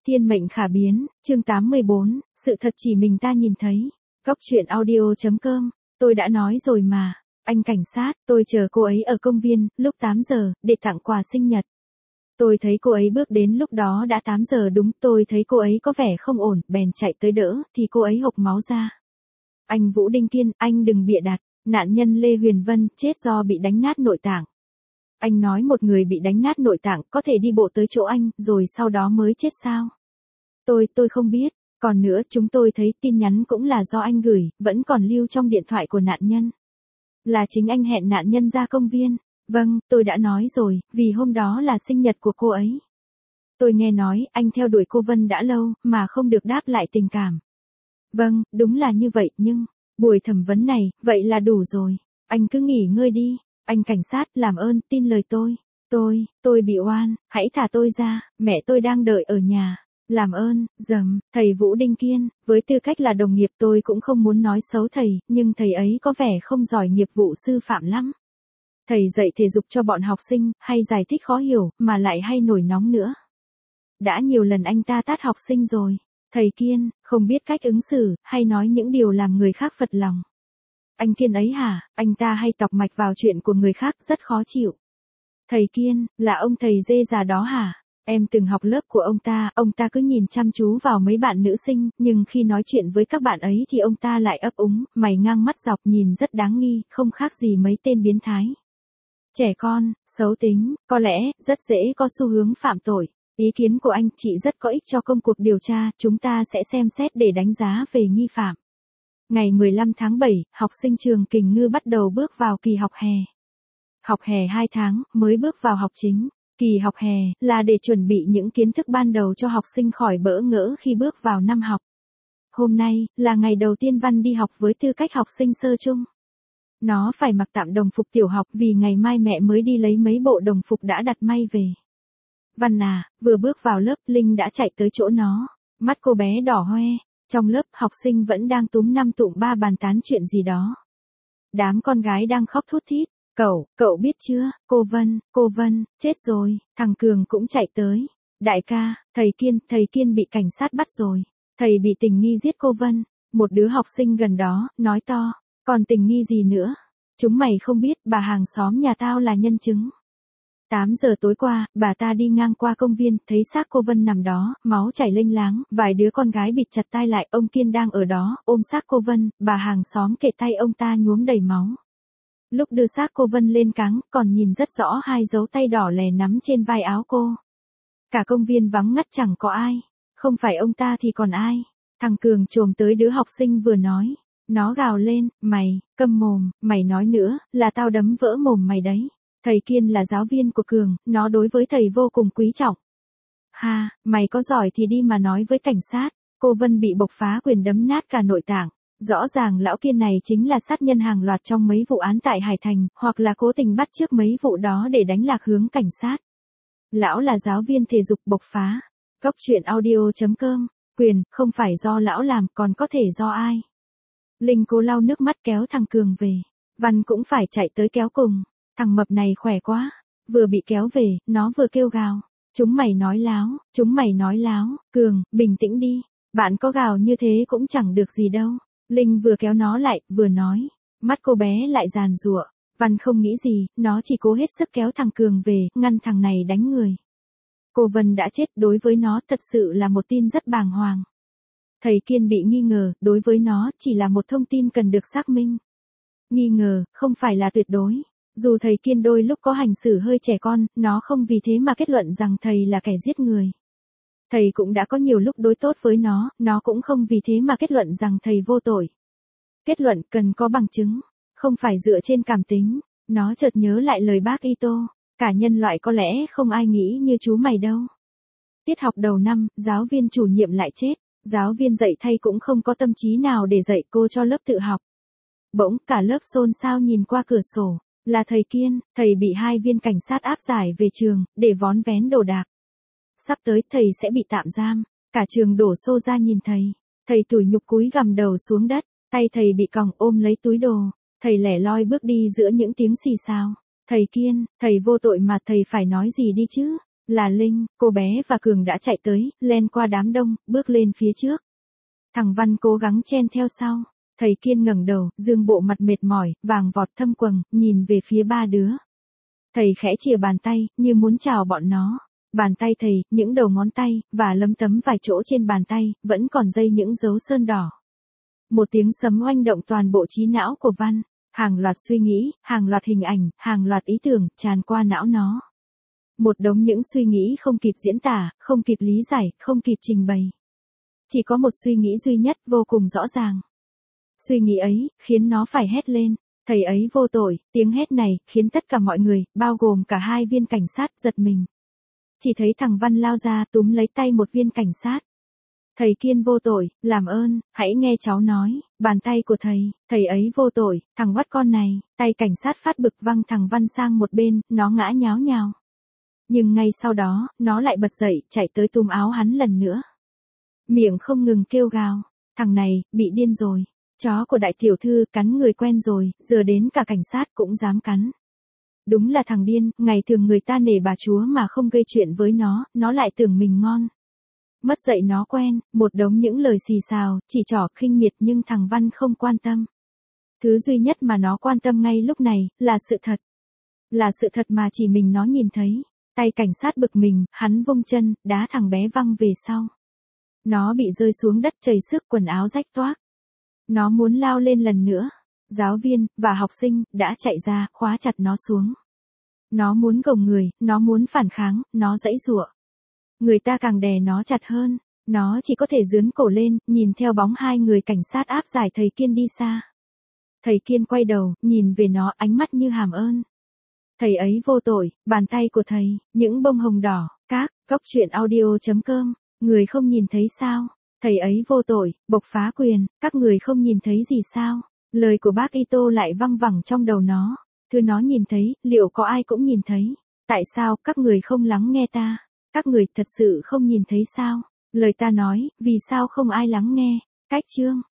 Thiên mệnh khả biến, chương 84, sự thật chỉ mình ta nhìn thấy. Góc truyện audio.com, tôi đã nói rồi mà, anh cảnh sát, tôi chờ cô ấy ở công viên, lúc 8 giờ, để tặng quà sinh nhật. Tôi thấy cô ấy bước đến lúc đó đã 8 giờ đúng, tôi thấy cô ấy có vẻ không ổn, bèn chạy tới đỡ, thì cô ấy hộc máu ra. Anh Vũ Đinh Kiên, anh đừng bịa đặt, nạn nhân Lê Huyền Vân chết do bị đánh nát nội tạng. Anh nói một người bị đánh nát nội tạng có thể đi bộ tới chỗ anh, rồi sau đó mới chết sao? Tôi không biết. Còn nữa, chúng tôi thấy tin nhắn cũng là do anh gửi, vẫn còn lưu trong điện thoại của nạn nhân. Là chính anh hẹn nạn nhân ra công viên. Vâng, tôi đã nói rồi, vì hôm đó là sinh nhật của cô ấy. Tôi nghe nói, anh theo đuổi cô Vân đã lâu, mà không được đáp lại tình cảm. Vâng, đúng là như vậy, nhưng, buổi thẩm vấn này, vậy là đủ rồi. Anh cứ nghỉ ngơi đi. Anh cảnh sát, làm ơn, tin lời tôi. Tôi bị oan, hãy thả tôi ra, mẹ tôi đang đợi ở nhà. Làm ơn, thầy Vũ Đinh Kiên, với tư cách là đồng nghiệp tôi cũng không muốn nói xấu thầy, nhưng thầy ấy có vẻ không giỏi nghiệp vụ sư phạm lắm. Thầy dạy thể dục cho bọn học sinh, hay giải thích khó hiểu, mà lại hay nổi nóng nữa. Đã nhiều lần anh ta tát học sinh rồi. Thầy Kiên, không biết cách ứng xử, hay nói những điều làm người khác phật lòng. Anh Kiên ấy hả, anh ta hay tọc mạch vào chuyện của người khác, rất khó chịu. Thầy Kiên, là ông thầy dê già đó hả? Em từng học lớp của ông ta cứ nhìn chăm chú vào mấy bạn nữ sinh, nhưng khi nói chuyện với các bạn ấy thì ông ta lại ấp úng, mày ngang mắt dọc nhìn rất đáng nghi, không khác gì mấy tên biến thái. Trẻ con, xấu tính, có lẽ, rất dễ có xu hướng phạm tội. Ý kiến của anh chị rất có ích cho công cuộc điều tra, chúng ta sẽ xem xét để đánh giá về nghi phạm. Ngày 15 tháng 7, học sinh trường Kình Ngư bắt đầu bước vào kỳ học hè. Học hè 2 tháng, mới bước vào học chính. Kỳ học hè, là để chuẩn bị những kiến thức ban đầu cho học sinh khỏi bỡ ngỡ khi bước vào năm học. Hôm nay, là ngày đầu tiên Văn đi học với tư cách học sinh sơ chung. Nó phải mặc tạm đồng phục tiểu học vì ngày mai mẹ mới đi lấy mấy bộ đồng phục đã đặt may về. Văn à, vừa bước vào lớp, Linh đã chạy tới chỗ nó. Mắt cô bé đỏ hoe. Trong lớp, học sinh vẫn đang túm năm tụm ba bàn tán chuyện gì đó. Đám con gái đang khóc thút thít. Cậu biết chưa, cô Vân, chết rồi, thằng Cường cũng chạy tới. Đại ca, thầy Kiên bị cảnh sát bắt rồi. Thầy bị tình nghi giết cô Vân. Một đứa học sinh gần đó, nói to, còn tình nghi gì nữa? Chúng mày không biết, bà hàng xóm nhà tao là nhân chứng. 8 giờ tối qua, bà ta đi ngang qua công viên, thấy xác cô Vân nằm đó, máu chảy lênh láng, vài đứa con gái bịt chặt tai lại, ông Kiên đang ở đó, ôm xác cô Vân, bà hàng xóm kể tay ông ta nhuốm đầy máu. Lúc đưa xác cô Vân lên cáng, còn nhìn rất rõ hai dấu tay đỏ lè nắm trên vai áo cô. Cả công viên vắng ngắt chẳng có ai. Không phải ông ta thì còn ai. Thằng Cường chồm tới đứa học sinh vừa nói. Nó gào lên, mày, câm mồm, mày nói nữa, là tao đấm vỡ mồm mày đấy. Thầy Kiên là giáo viên của Cường, nó đối với thầy vô cùng quý trọng. Ha, mày có giỏi thì đi mà nói với cảnh sát. Cô Vân bị bộc phá quyền đấm nát cả nội tạng. Rõ ràng lão Kiên này chính là sát nhân hàng loạt trong mấy vụ án tại Hải Thành, hoặc là cố tình bắt chước mấy vụ đó để đánh lạc hướng cảnh sát. Lão là giáo viên thể dục bộc phá. Góc truyện audio.com, quyền, không phải do lão làm, còn có thể do ai. Linh cố lau nước mắt kéo thằng Cường về. Văn cũng phải chạy tới kéo cùng. Thằng mập này khỏe quá. Vừa bị kéo về, nó vừa kêu gào. Chúng mày nói láo, Cường, bình tĩnh đi. Bạn có gào như thế cũng chẳng được gì đâu. Linh vừa kéo nó lại, vừa nói. Mắt cô bé lại giàn giụa. Văn không nghĩ gì, nó chỉ cố hết sức kéo thằng Cường về, ngăn thằng này đánh người. Cô Vân đã chết, đối với nó thật sự là một tin rất bàng hoàng. Thầy Kiên bị nghi ngờ, đối với nó chỉ là một thông tin cần được xác minh. Nghi ngờ, không phải là tuyệt đối. Dù thầy Kiên đôi lúc có hành xử hơi trẻ con, nó không vì thế mà kết luận rằng thầy là kẻ giết người. Thầy cũng đã có nhiều lúc đối tốt với nó cũng không vì thế mà kết luận rằng thầy vô tội. Kết luận cần có bằng chứng, không phải dựa trên cảm tính. Nó chợt nhớ lại lời bác Ito, cả nhân loại có lẽ không ai nghĩ như chú mày đâu. Tiết học đầu năm, giáo viên chủ nhiệm lại chết, giáo viên dạy thay cũng không có tâm trí nào để dạy cô cho lớp tự học. Bỗng cả lớp xôn xao nhìn qua cửa sổ, là thầy Kiên, thầy bị 2 viên cảnh sát áp giải về trường, để vón vén đồ đạc. Sắp tới thầy sẽ bị tạm giam, cả trường đổ xô ra nhìn thầy tủi nhục cúi gằm đầu xuống đất, tay thầy bị còng ôm lấy túi đồ, thầy lẻ loi bước đi giữa những tiếng xì xào. Thầy Kiên, thầy vô tội mà thầy phải nói gì đi chứ, Là Linh, cô bé và Cường đã chạy tới, len qua đám đông, bước lên phía trước. Thằng Văn cố gắng chen theo sau. Thầy Kiên ngẩng đầu, dương bộ mặt mệt mỏi, vàng vọt thâm quầng, nhìn về phía ba đứa. Thầy khẽ chìa bàn tay, như muốn chào bọn nó. Bàn tay thầy, những đầu ngón tay, và lấm tấm vài chỗ trên bàn tay, vẫn còn dây những dấu sơn đỏ. Một tiếng sấm oanh động toàn bộ trí não của Văn. Hàng loạt suy nghĩ, hàng loạt hình ảnh, hàng loạt ý tưởng, tràn qua não nó. Một đống những suy nghĩ không kịp diễn tả, không kịp lý giải, không kịp trình bày. Chỉ có một suy nghĩ duy nhất vô cùng rõ ràng. Suy nghĩ ấy, khiến nó phải hét lên. Thầy ấy vô tội, tiếng hét này, khiến tất cả mọi người, bao gồm cả hai viên cảnh sát, giật mình. Chỉ thấy thằng Văn lao ra túm lấy tay một viên cảnh sát. Thầy Kiên vô tội, làm ơn, hãy nghe cháu nói, bàn tay của thầy ấy vô tội, thằng oắt con này, tay cảnh sát phát bực văng thằng Văn sang một bên, nó ngã nháo nhào. Nhưng ngay sau đó, nó lại bật dậy, chạy tới túm áo hắn lần nữa. Miệng không ngừng kêu gào, thằng này, bị điên rồi, chó của đại tiểu thư cắn người quen rồi, giờ đến cả cảnh sát cũng dám cắn. Đúng là thằng điên, ngày thường người ta nể bà chúa mà không gây chuyện với nó lại tưởng mình ngon. Mất dạy nó quen, một đống những lời xì xào, chỉ trỏ khinh miệt nhưng thằng Văn không quan tâm. Thứ duy nhất mà nó quan tâm ngay lúc này, là sự thật. Là sự thật mà chỉ mình nó nhìn thấy. Tay cảnh sát bực mình, hắn vung chân, đá thằng bé văng về sau. Nó bị rơi xuống đất chảy xước quần áo rách toác. Nó muốn lao lên lần nữa. Giáo viên, và học sinh, đã chạy ra, khóa chặt nó xuống. Nó muốn gồng người, nó muốn phản kháng, nó giãy giụa. Người ta càng đè nó chặt hơn. Nó chỉ có thể giương cổ lên, nhìn theo bóng hai người cảnh sát áp giải thầy Kiên đi xa. Thầy Kiên quay đầu, nhìn về nó, ánh mắt như hàm ơn. Thầy ấy vô tội, bàn tay của thầy, những bông hồng đỏ, góc truyện audio.com, người không nhìn thấy sao? Thầy ấy vô tội, bộc phá quyền, các người không nhìn thấy gì sao? Lời của bác Ito lại văng vẳng trong đầu nó. Thứ nó nhìn thấy, liệu có ai cũng nhìn thấy? Tại sao các người không lắng nghe ta? Các người thật sự không nhìn thấy sao? Lời ta nói, vì sao không ai lắng nghe? Cách chương